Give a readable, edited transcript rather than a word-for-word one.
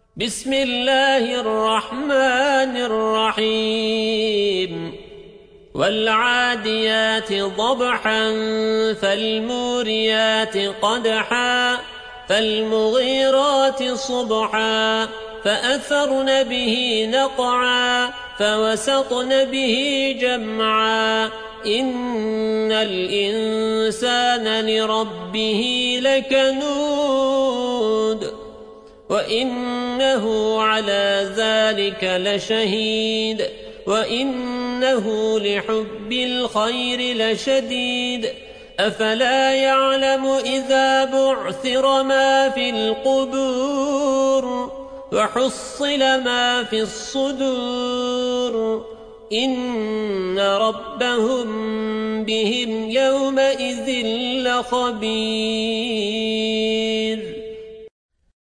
بسم الله الرحمن الرحيم والعاديات ضبحا فالموريات قدحا فالمغيرات صبحا فأثرن به نقعا فوسطن به جمعا إن الإنسان لربه لكنود وإنه على ذلك لشهيد وإنه لحب الخير لشديد أفلا يعلم إذا بعثر ما في القبور وحصل ما في الصدور إن ربهم بهم يومئذ لخبير.